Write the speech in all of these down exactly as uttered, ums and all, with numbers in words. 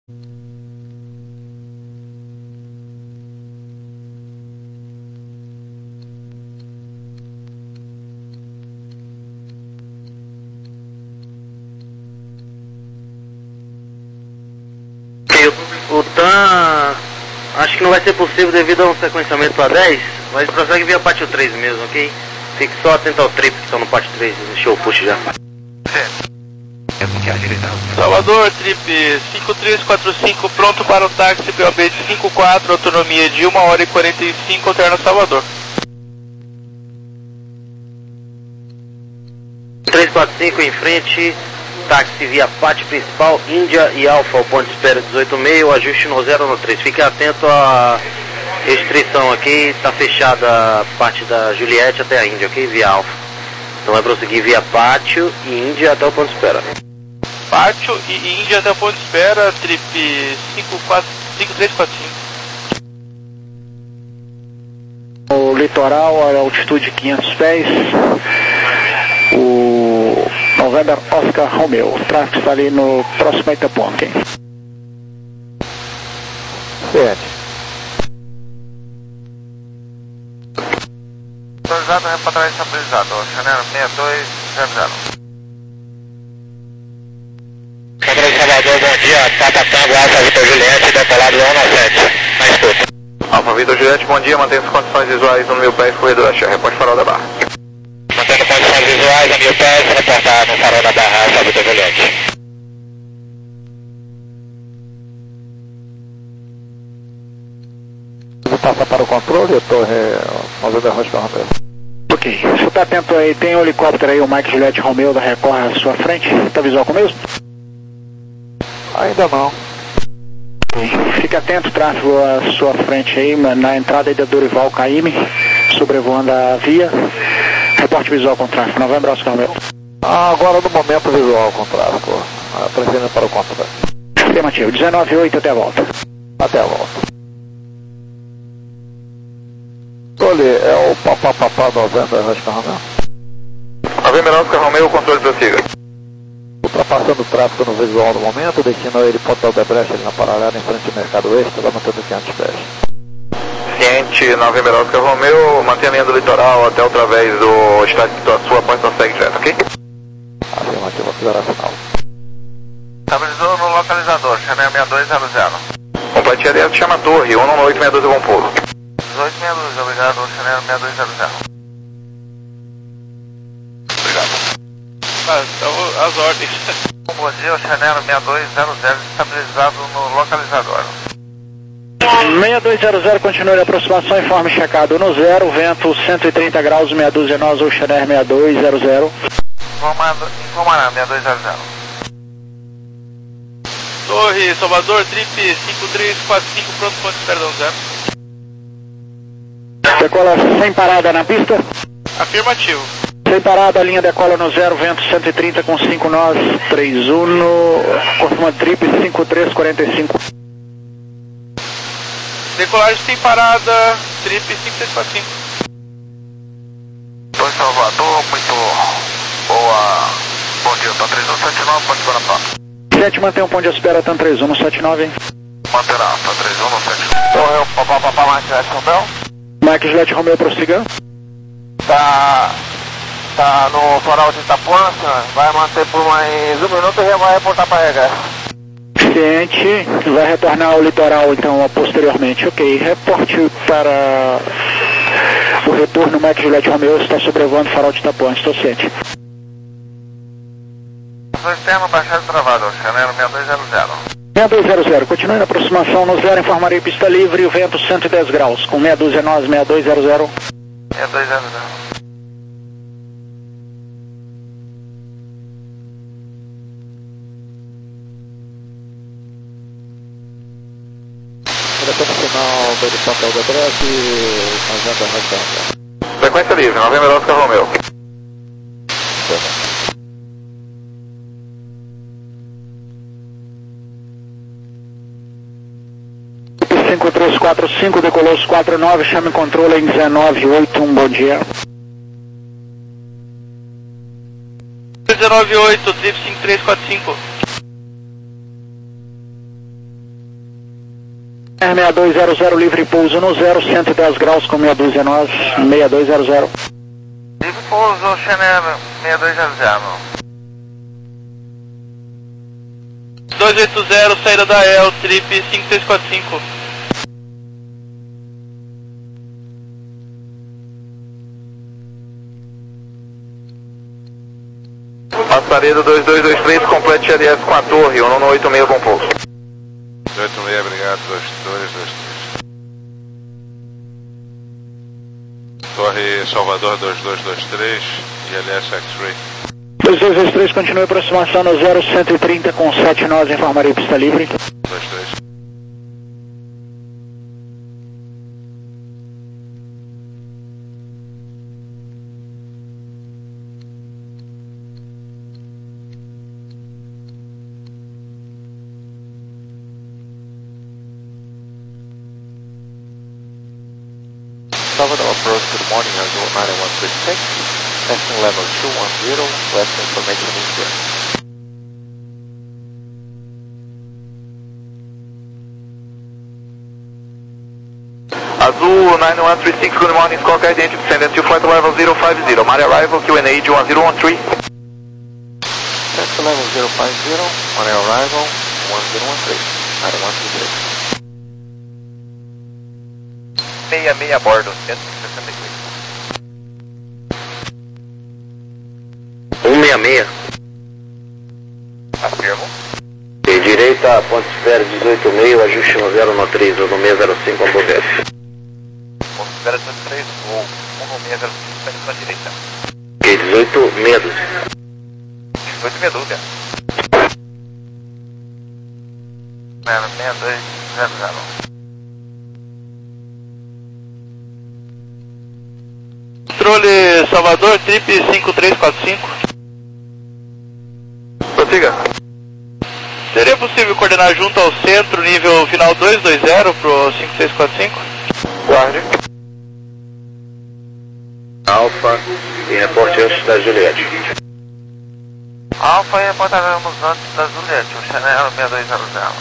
O T A M, acho que não vai ser possível devido a um sequenciamento A dez, mas prossegue via pátio três mesmo, ok? Fique só atento ao trip que estão no pátio três, deixou o push já. Salvador, trip cinco três quatro cinco, pronto para o táxi P O B de cinco quatro, autonomia de uma hora e quarenta e cinco, alterna Salvador. três quatro cinco em frente, táxi via pátio principal, Índia e Alfa, o ponto de espera dezoito meio, o ajuste no zero no três. Fique atento à restrição aqui, está fechada a parte da Juliette até a Índia, ok? Via Alfa. Então vai prosseguir via pátio e Índia até o ponto de espera. Pátio e Índia até o ponto de espera, trip cinco três quatro cinco. O litoral, a altitude quinhentos pés, o November Oscar Romeo, o tráfego está ali no próximo a Itapuã, ok? Certo. Autorizado, é para trás estabilizado, Chanel seis dois zero zero. Contra Salvador, bom dia, Tata Tango, Alfa Vitor Juliette, decolado um nove sete, na escuta. Alfa Vitor Juliette, bom dia, mantenha as condições visuais no mil pés, corredor da Xerra, reporte farol da Barra. Mantendo condições visuais a mil pés, reportar no farol da Barra, Alfa Vitor Juliette. Vou passar para o controle, torre November Oscar Romeo. Ok, você está atento aí, tem um helicóptero aí, o Mike Juliette Romeo da Record à sua frente, está visual com o mesmo? Ainda não. Fique atento, tráfego à sua frente aí, na entrada aí da Dorival Caymmi, sobrevoando a via. Reporte visual com tráfego, Novembro Oscar Romeo. Ah, agora no momento visual com tráfego, apresenta para o controle. Afirmativo, dezenove oito até a volta. Até a volta. Olha, é o papapá Novembro Oscar Romeo. Novembro Oscar Romeo, o controle prossiga. Ultrapassando o tráfego no visual no momento, destinou ele para o Odebrecht ali na paralela em frente ao Mercado Oeste, lá mantendo quinhentos pés. Ciente, Novembro Oscar Romeo, mantenha a linha do litoral até outra vez do estádio da sua ponte da segue direto, ok? Afirmativo, operacional. Estabilizou no localizador, Chanel seis dois zero zero. Complete direto, chama a torre, um nove oito seis dois, bom pulo. dezoito sessenta e dois, obrigado, Chanel seis dois zero zero. Obrigado. Ah, então as ordens. Bom dia, o Chanel seis dois zero zero, estabilizado no localizador. seis dois zero zero, continue a aproximação, informe checado no zero, vento cento e trinta graus, meia dúzia nós, o Chanel seis dois zero zero. Informado, informará, seis dois zero zero. Torre, Salvador, trip cinco três quatro cinco, pronto, ponto de perdão, zero. Decola sem parada na pista? Afirmativo. Sem parada, a linha decola no zero, vento cento e trinta com cinco nós, três um, confirma trip cinco três quatro cinco. Decolagem sem parada, trip cinco três quatro cinco. Oi, Salvador, muito boa. Bom dia, tá três um sete nove, pode para a pá. sete, mantém um ponto de espera, tá três um no sete nove. Manterá, tá três um no sete nove. Então eu, papá, papá, Mike Juliette Romeo. Mike Juliette Romeo, prossiga. Tá, tá no farol de Itapuã, senhor. Vai manter por mais um minuto e já vai reportar para regresso. Ciente, vai retornar ao litoral então posteriormente. Ok, reporte para o retorno, Mike Juliette Romeo está sobrevoando o farol de Itapuã, estou ciente. Sou externo, baixado travado, Chanel seis dois zero zero. seis dois zero zero, continue na aproximação no zero, informarei pista livre, vento cento e dez graus, com meia dúzia nós, seis dois zero zero. seis dois zero zero. Telefone final do helicóptero Odebrecht e Novembro Oscar Romeo. Frequência livre, Novembro Oscar Romeo. cinco três quatro cinco, decolou os quatro nove, chame controle em dezenove oito um, bom dia. dezenove oito, trip cinco três quatro cinco. seis dois zero zero, livre pouso no zero, cento e dez graus com meia dúzia nós, seis dois zero zero. Livre pouso, Chanel, seis dois zero zero. dois oito zero, saída da E L, trip cinco três quatro cinco. Passaredo dois dois dois três, complete L S com a torre, um oito seis, bom pouso. oito seis, obrigado, dois dois dois três. Torre Salvador dois dois dois três e L S X-Ray. dois dois dois três, continue aproximação no zero cento e trinta com sete nós, informaria pista livre. dois três. Salvador approach, good morning, Azul nine one three six, testing level two one zero, last information is here. Azul nine one three six, good morning, Squawk identity, descendant to flight level zero five zero, my arrival, Q N A one zero one three. Testing level zero five zero, my arrival, one zero one three, nine one three six. seis seis a bordo, cento e sessenta e três. cento e sessenta e seis. Afirmo. E direita, ponte espera dezoito meio, ajuste no zero no três, ou no seis zero cinco, ambulância. Ponte espera dezoito três, ou um seis zero cinco, segue para a direita. E dezoito medos. dezoito meia dúzia. seis dois zero zero. Controle Salvador, trip cinco três quatro cinco. Prossiga. Seria possível coordenar junto ao centro, nível final dois dois zero pro cinco três quatro cinco? Guarde. Alfa e reporte antes da Juliette. Alfa e reportaremos antes da Juliette, o Chanel seis dois zero zero.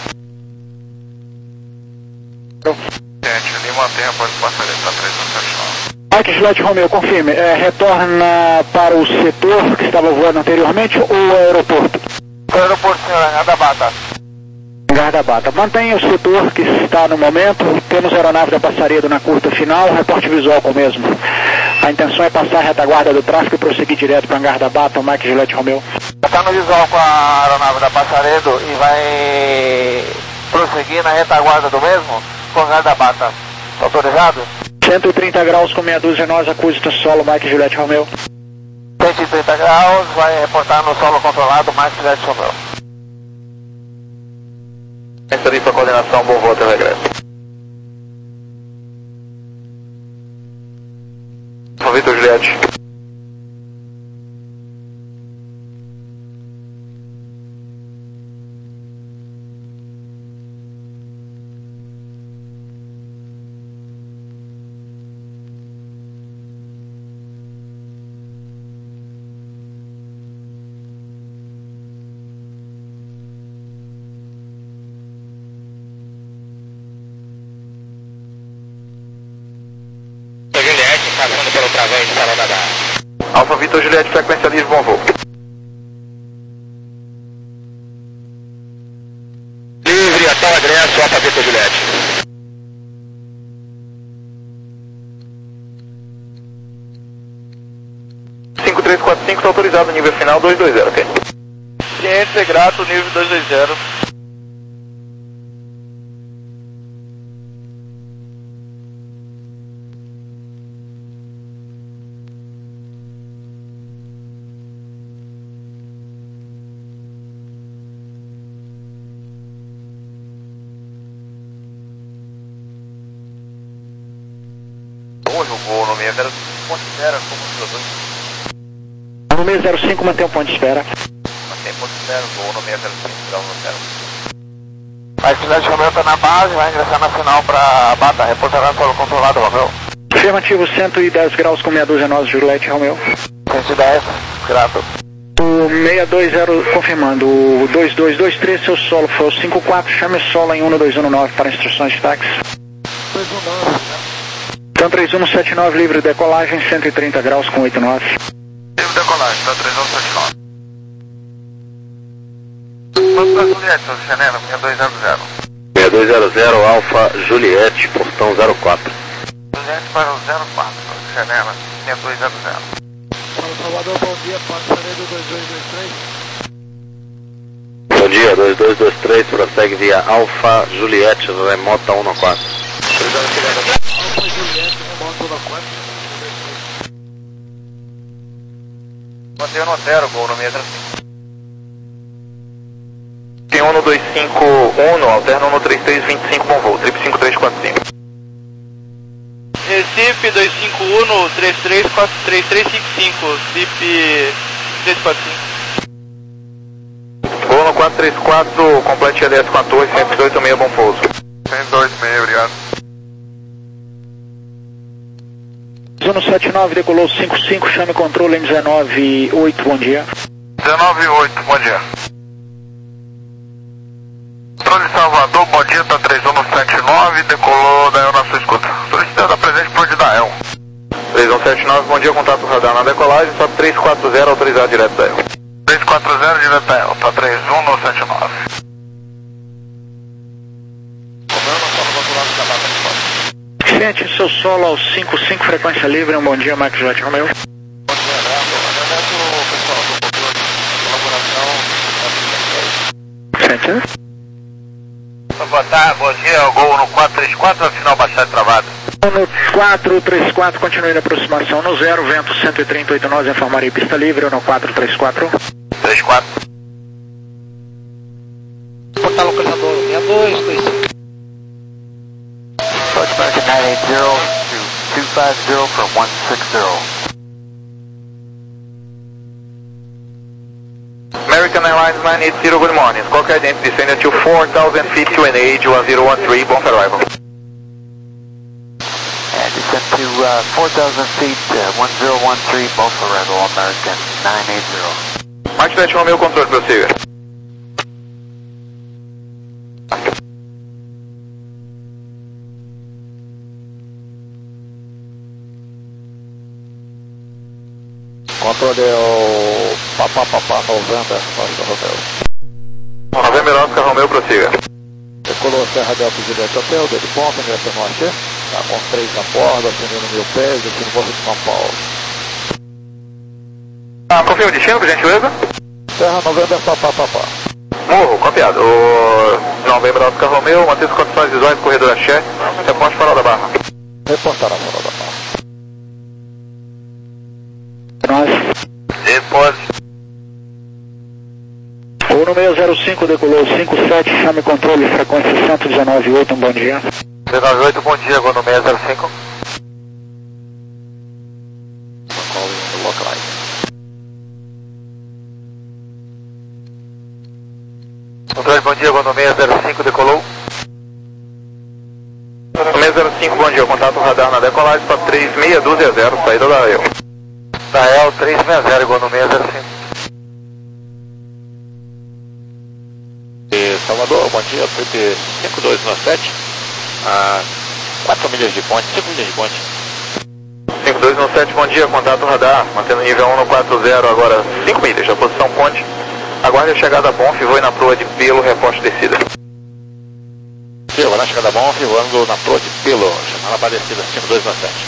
Gente, Lima mantém a ponte passaredo para três no Seixal. Mike Juliette Romeo, confirme, é, retorna para o setor que estava voando anteriormente ou o aeroporto? O aeroporto, senhor, Hangar da Bata. Hangar da Bata. Mantenha o setor que está no momento, temos a aeronave da Passaredo na curta final, reporte visual com o mesmo. A intenção é passar a retaguarda do tráfego e prosseguir direto para o Hangar da Bata, o Mike Juliette Romeo. Está no visual com a aeronave da Passaredo e vai prosseguir na retaguarda do mesmo com o Hangar da Bata. Autorizado? cento e trinta graus com meia dúzia nós, acústica solo, Mike Juliette Romeo. cento e trinta graus, vai reportar no solo controlado, Mike Juliette Romeo. Entra ali para coordenação, bom voo até o regresso. Vitor Juliette. Passando pelo travão de Salão da Barra. Alfa Vitor Juliette, frequência livre, bom voo. Livre até o regresso, Alfa Vitor Juliette. cinco três quatro cinco, está autorizado, nível final dois dois zero, ok? Ciência, grato, nível dois dois zero. Hoje o voo no seis zero cinco, ponte espera, como os No seis zero cinco, mantém o ponto de espera. Mantém ponte espera, voo no seis zero cinco, grau no zero. A cidade Romeu está na base, vai ingressar na final para Bata, reportará solo controlado, Romeu. Afirmativo, cento e dez graus com meia dúzia nós, Juliette Romeo. cento e dez, grato. seis dois zero, confirmando, o dois dois dois três, seu solo foi o cinco quatro, chame o solo em um dois um nove para instruções de táxi. dois um nove. Então três um sete nove, livre decolagem, cento e trinta graus com oito nove. Livre decolagem, tá três um sete nove. Quanto para Juliette, Xanena, seis dois zero zero. seis dois zero zero, Alfa Juliette, portão zero quatro. Juliette para o zero quatro, Xanena, seis dois zero zero. Salvador, bom dia, passaredo dois dois dois três. Bom dia, dois dois dois três, prossegue via Alfa Juliette, remota um quatro. Alfa Juliette, remota um quatro. Mantenha no zero, gol no meio da Tem um no dois cinco um, alterna um no três três vinte e cinco, bom voo, trip cinco três quatro cinco. Recife dois cinco um, três três quatro três três cinco cinco, trip três quatro cinco. Voo no quatro três quatro, complete L S com a torre, cento e dois e meio, bom pouso. cento e dois e meio, obrigado. Zona sete nove, decolou cinco cinco, chame controle em dezenove oito, bom dia. dezenove oito, bom dia. Controle Salvador, bom dia, tá três um sete nove, decolou Dael na sua escuta. Solicitando a presente por de Dael. três um sete nove, bom dia, contato radar na decolagem, só três quatro zero, autorizado direto Dael. três quatro zero, direto Dael, tá três um sete nove. Gente, seu solo ao cinco cinco, frequência livre, um bom dia, Max J. Romeo. Bom dia, agradeço o pessoal do controle de colaboração. Gente, Boa tarde, bom dia, o gol no quatro três quatro, final bastante travado. no quatro três quatro, continue na aproximação no zero, vento cento e trinta, oito nós, informaria pista livre no quatro três quatro. três quatro. Portal localizador seis dois dois cinco. Approach American nine eight zero to two five zero for one six zero. American Airlines nine eight zero, good morning. Squawk identity descending to four thousand feet to N H one zero one three, bon arrival. And descend to uh, four thousand feet, uh, one zero one three, both arrival, American nine eight zero. Mike sete Romeo, controle, prossiga. Controle é o papapá noventa, Oscar Romeo. Novembro Oscar Romeo, prossiga. Decolou Serra Delta Juliette Hotel, deu de ponta, direção norte. Tá com três na borda, acendendo mil pés, aqui no Morro de São Paulo. Ah, confirma o destino, por gentileza? Serra noventa, papapá. Morro, copiado. O Novembro Oscar Romeo, mantém as condições visuais, corredor Axé, reporte farol da Barra. Reportará farol da Barra. Nós. Depois. O no seis zero cinco, decolou cinco sete, chame controle, frequência cento e dezenove oito, um bom dia. dezenove oito, bom dia, gol no seis zero cinco. Controle, bom dia, gol no seis zero cinco, decolou. seis zero cinco, bom dia, contato radar na decolagem para três seis dois zero, saída da E U. Da E L três seis zero, gol no seis zero cinco. Salvador, bom dia, trip cinco dois nove sete, a quatro milhas de ponte, cinco milhas de ponte. cinco dois um sete, bom dia, contato radar, mantendo nível um no quatro zero, agora cinco milhas, da posição ponte. Aguarde a chegada Bonf, voe na proa de Pelo, reposte descida. Sim, agora a chegada Bonf, voando na proa de Pelo, chamada para descida cinco dois nove sete.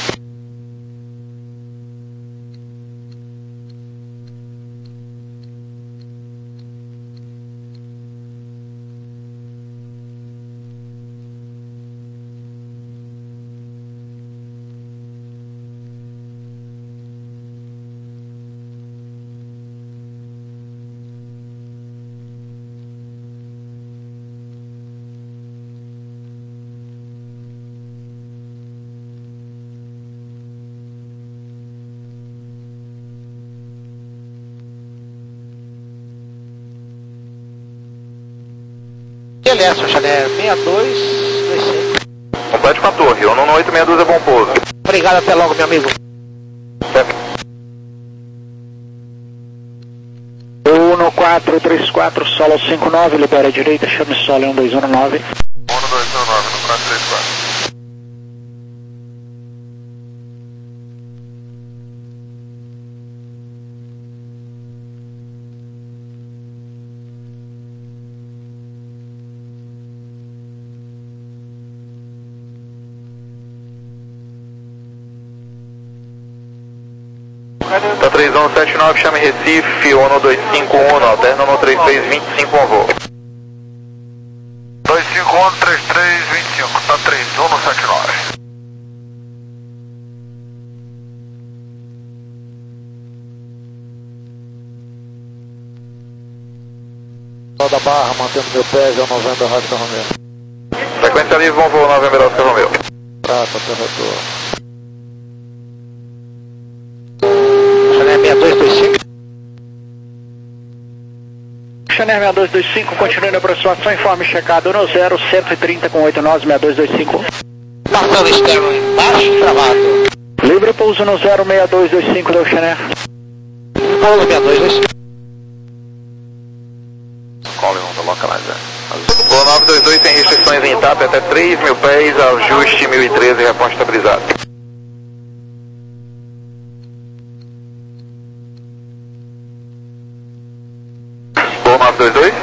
L S, Chanel seis dois dois cinco. Complete com a torre, o nono oito seis dois é bom pouso. Obrigado, até logo, meu amigo. Certo. quatro três quatro, solo cinco nove, libera a direita, chame solo um dois um nove. um dois um nove no quatro três quatro. Tá três um sete nove, chame Recife, um dois cinco um, alterna no três três dois cinco, um voo. dois cinco um, três três dois cinco, tá três um no sete nove. Da Barra, mantendo meu pé, já noventa Oscar Romeo. Frequência livre, bom voo, November Oscar Romeo. Prata, corretor. Chanel seis dois dois cinco. Chanel seis dois dois cinco, continue na aproximação, informe checado no zero, cento e trinta com oito nove, seis dois dois cinco. Passando externo embaixo, travado. Livre pouso no zero seis dois dois cinco, deu Chanel. Pouso seis dois dois cinco. Calling on the localizer. Voo nove dois dois tem restrições em TAP até três mil pés, ajuste mil e treze, reponte estabilizado. Voo nove dois dois.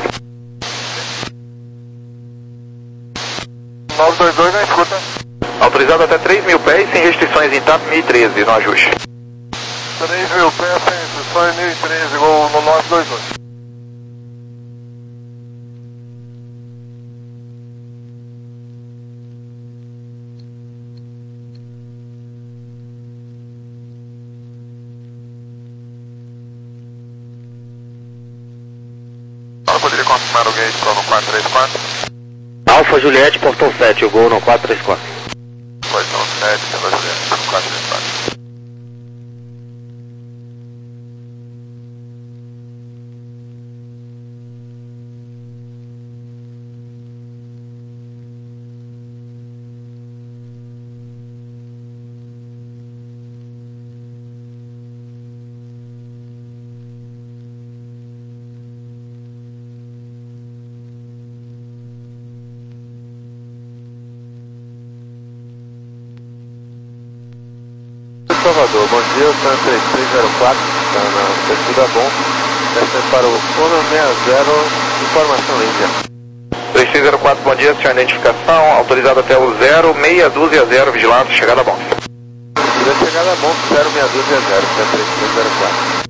nove dois dois não escuta. Autorizado até três mil pés, sem restrições em TAP mil e treze, no ajuste. três mil pés sem restrições, mil e treze, igual no nove dois dois. Poderia confirmar o gate no quatro três quatro? Alfa Juliette, portão sete, o gol no quatro três quatro. Portão sete, Alfa Juliette, no quatro três quatro. Salvador, bom dia, Santa três três zero quatro, está na Petida Bom, descendo para o Fono sessenta, informação Índia. três três zero quatro, bom dia, senhor, identificação, autorizado até o zero seis dois zero, vigilância, chegada bom. Chegada bom, zero seis dois zero, Santa três três zero quatro.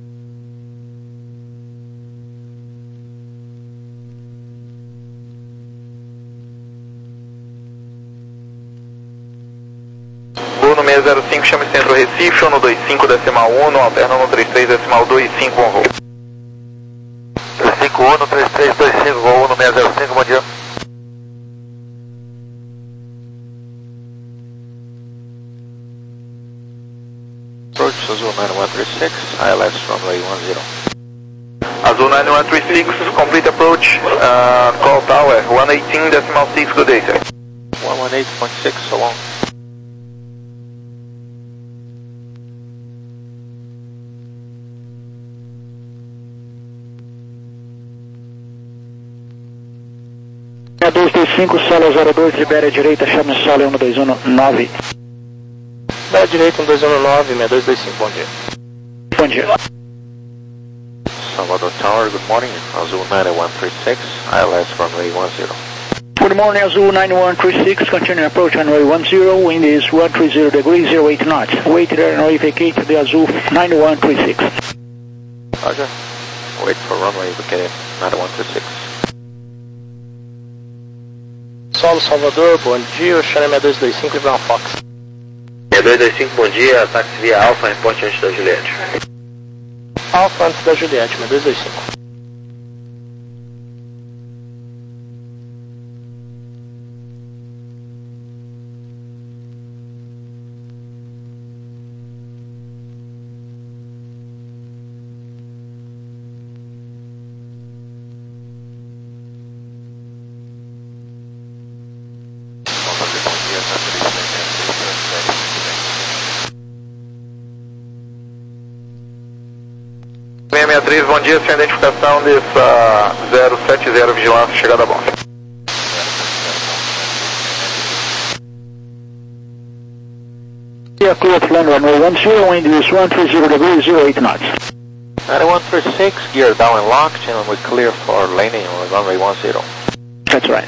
No seis zero cinco, chame centro Recife, um dois cinco decimal um, alterna no três três decimal dois cinco, um voo. três cinco um, três três dois cinco, voo no seis zero cinco, bom dia. Approach Azul nove um três seis, I L S runway one zero. Azul nove um três seis, complete approach, uh, call tower, one eighteen decimal six, good day, sir. one eighteen point six, so long. dois dois cinco, solo zero dois, libera a direita, chame solo um dois um nove. Libera a direita um dois um nove, seis dois dois cinco, bom dia. Bom dia. Salvador Tower, good morning, Azul nove um três seis, I L S runway one zero. Good morning, Azul nine one three six, continue approach runway one zero, wind is one three zero degrees, zero eight knots. Wait runway vacate the Azul nine one three six. Roger, wait for runway vacate nine one three six. Solo Salvador, bom dia, Chanel seis dois dois cinco e Brown Fox. seis dois dois cinco, bom dia, táxi via Alfa, reporte antes da Juliette. Alfa antes da Juliette, seis dois dois cinco. seis três, bom dia, sem identificação dessa zero sete zero, vigilância, chegada a bom. Yeah, clear to land runway one zero, wind is one three zero degrees, zero eight knots. ninety-one thirty-six, gear down and locked, and we're clear for landing on runway one zero. That's right.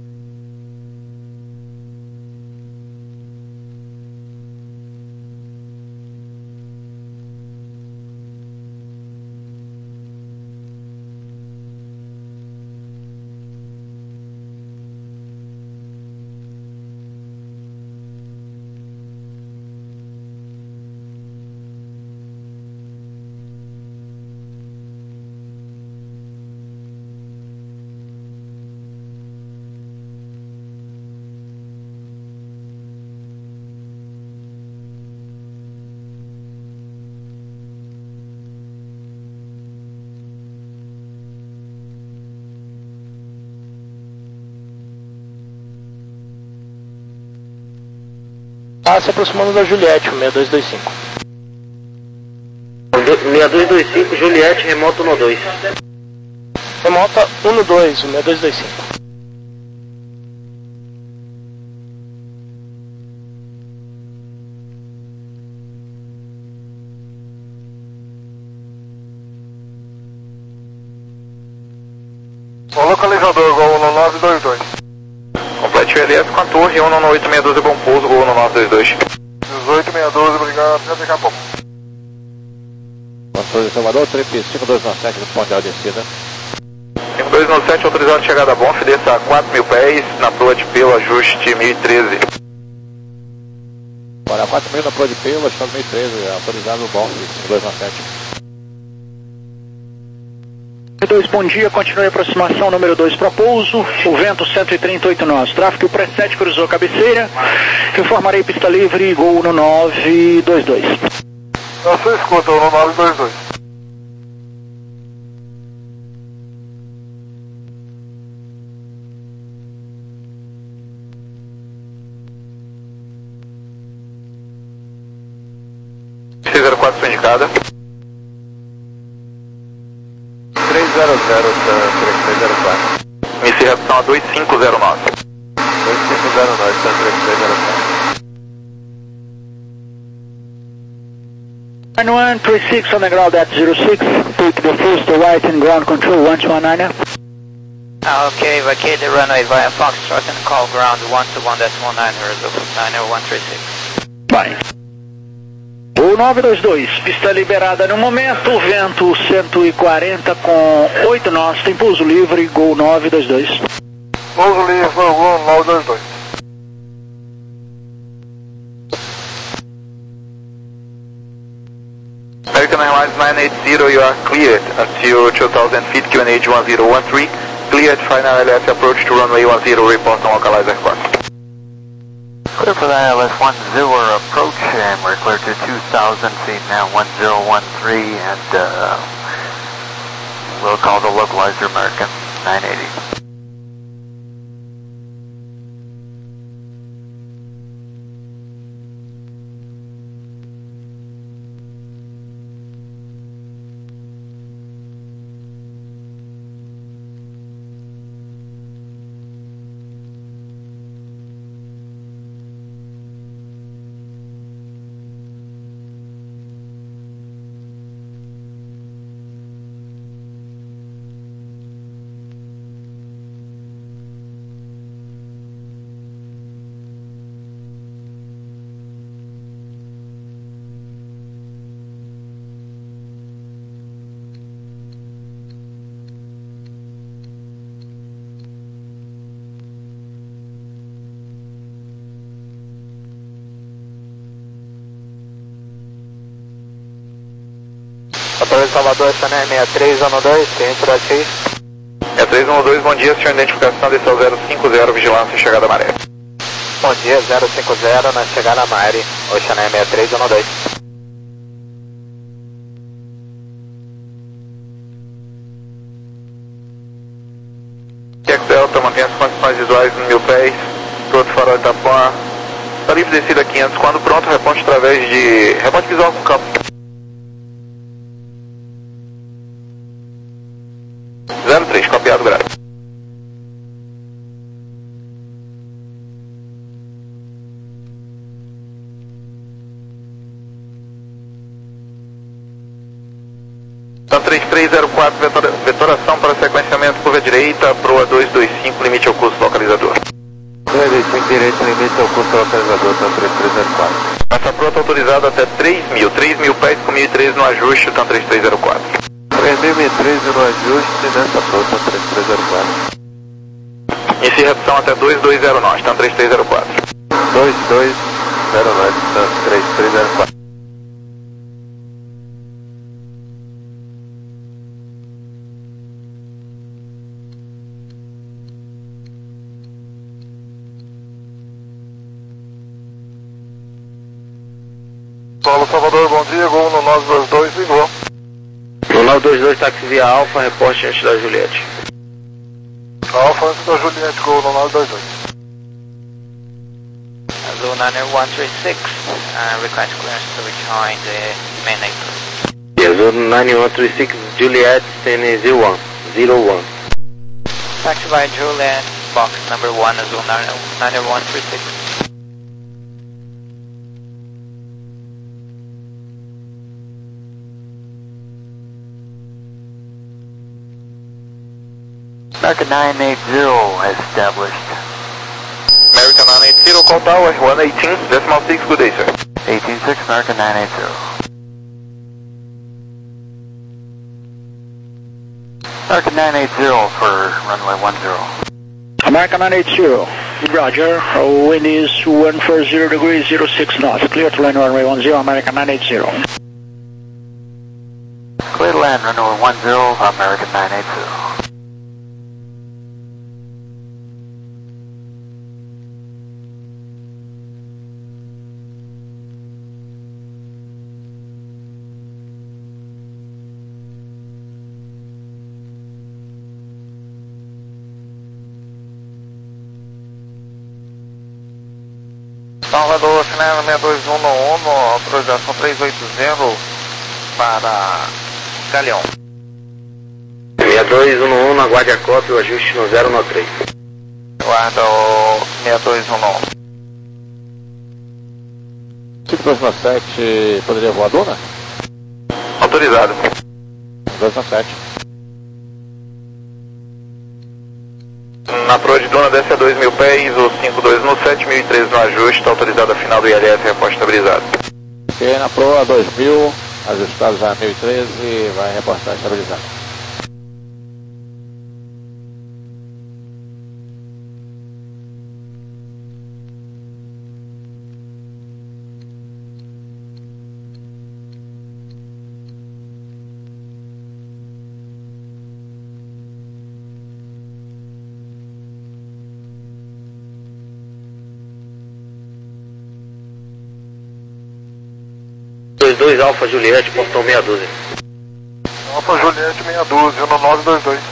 Tá se aproximando da Juliette, o seis dois dois cinco. seis dois dois cinco, Juliette, remoto no dois. Remota um no dois, o seis dois dois cinco. O localizador, Gol um nove dois dois. Complete o L S com a torre, um no oito seis dois, bom pouso, Gol um nove dois dois. dezoito seis dois, obrigado, até daqui a pouco. Controle de Salvador, trip cinco dois nove sete, ponto de descida. cinco dois nove sete, autorizado de chegada a bom, desça a quatro mil pés, na proa de pelo, ajuste mil e treze. Para quatro mil na proa de pelo, ajuste mil e treze, autorizado bom, cinco dois nove sete. dois, bom dia, continue a aproximação número dois para pouso, o vento cento e trinta e oito nós, tráfego pré-sete cruzou cabeceira, informarei pista livre, Gol no nove dois dois. Na sua escuta, no nove dois dois. seis zero quatro, sua indicada. três zero zero, três zero quatro. Inicie redução a dois cinco zero nove. dois cinco zero nove, três três zero quatro. nine one three six on the ground at zero six, take the first right and ground control one two one nine. Okay, vacate the runway via Foxtrot and call ground one two one one nine, nine zero one three six. Vai. O nove dois dois, pista liberada no momento, vento cento e quarenta com oito nós, tem pouso livre, Gol nove dois dois. Pouso livre, Gol nove dois dois. American Airlines nine eight zero, you are cleared until two thousand feet, Q N H one zero one three, cleared final L S approach to runway one zero, report on localized aircraft. Clear for the L S one zero approach, and we're clear to two thousand feet now, one zero one three, and uh, we'll call the localizer American nine eighty. Controle Salvador, Chanel sessenta e três um dois, ciente da X. sessenta e três um dois, bom dia, senhor, identificação desse é o zero cinco zero, vigilância, chegada a maré. Bom dia, zero cinco zero, na chegada a Mari, Ocean sessenta e três um dois. Quebec Delta, mantenha as condições visuais no mil pés, todo farol de Itapuã, está livre descida quinhentos, quando pronto, reponte através de... reponte visual com campo. três três zero quatro, vetora, vetoração para sequenciamento curva direita, proa dois dois cinco, limite ao curso localizador. dois dois cinco direito, limite ao curso localizador, TAM três três zero quatro. Essa proa está autorizada até três mil, três mil pés com mil e treze no ajuste, TAM três três zero quatro. três mil e treze no ajuste nessa proa, TAM três três zero quatro. Inicie redução até dois dois zero nós, TAM três três zero quatro. dois dois zero nós, TAM três três zero quatro. Paulo Salvador, bom dia, gol no nove dois dois, ligou. No nove dois dois, táxi via Alfa, reporte antes da Juliette. Alfa antes da Juliette, gol no nove dois dois. Azul nine one three six, uh, request clearance to rejoin the main apron. Yeah, Azul nine one three six, Juliette, standing zero one, zero one. Taxi by Juliet, box number one, Azul nine one three six. American nine eight zero established. American nine eight zero, call tower, one eighteen, decimal six, good day, sir. eighteen six, American nine eight zero. American nine eight zero for runway one zero. American nine eight zero, roger, wind is one four zero degrees, zero six knots, clear to land runway one zero, American nine eight zero. Clear to land runway one zero, American nine eight zero. Salvador, final seis dois um um, autorização três oito zero para Galeão. seis dois um um, aguarde a cópia, o ajuste no zero no três. Guarda o seis dois um um. cinco dois nove sete, poderia voar a Duna? Autorizado. dois nove sete. Na proa de Duna desce a dois mil pés, o cinco dois no sete, mil e treze no ajuste, está autorizado a final do I L S, reporte estabilizado. Ok, na proa dois mil, ajustado já a mil e treze, vai reportar estabilizado. dois dois Alfa Juliette, portão meia dúzia. Alfa Juliette meia dúzia, no nove dois dois.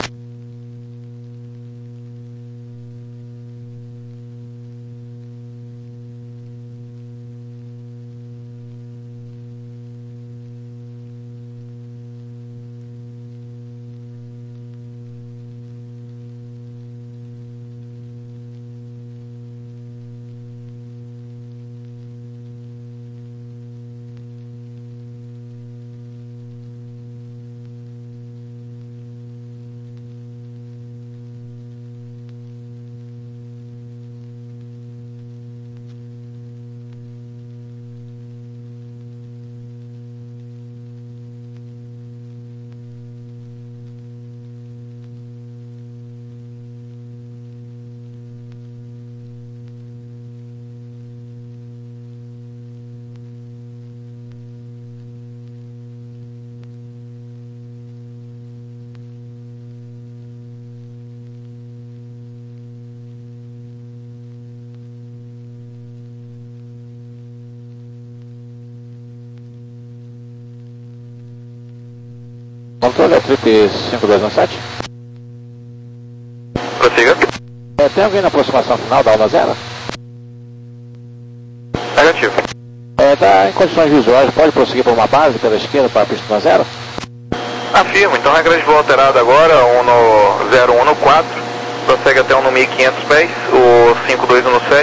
Controle, é trip cinco dois um sete. Prossiga. É, tem alguém na aproximação final da Alma Zero? Negativo. É, tá em condições visuais, pode prosseguir por uma base pela esquerda para a pista no zero? Afirmo, então regra de voo alterada agora, um no zero um no quatro, prossegue até um no mil e quinhentos pés, o cinco dois um no sete.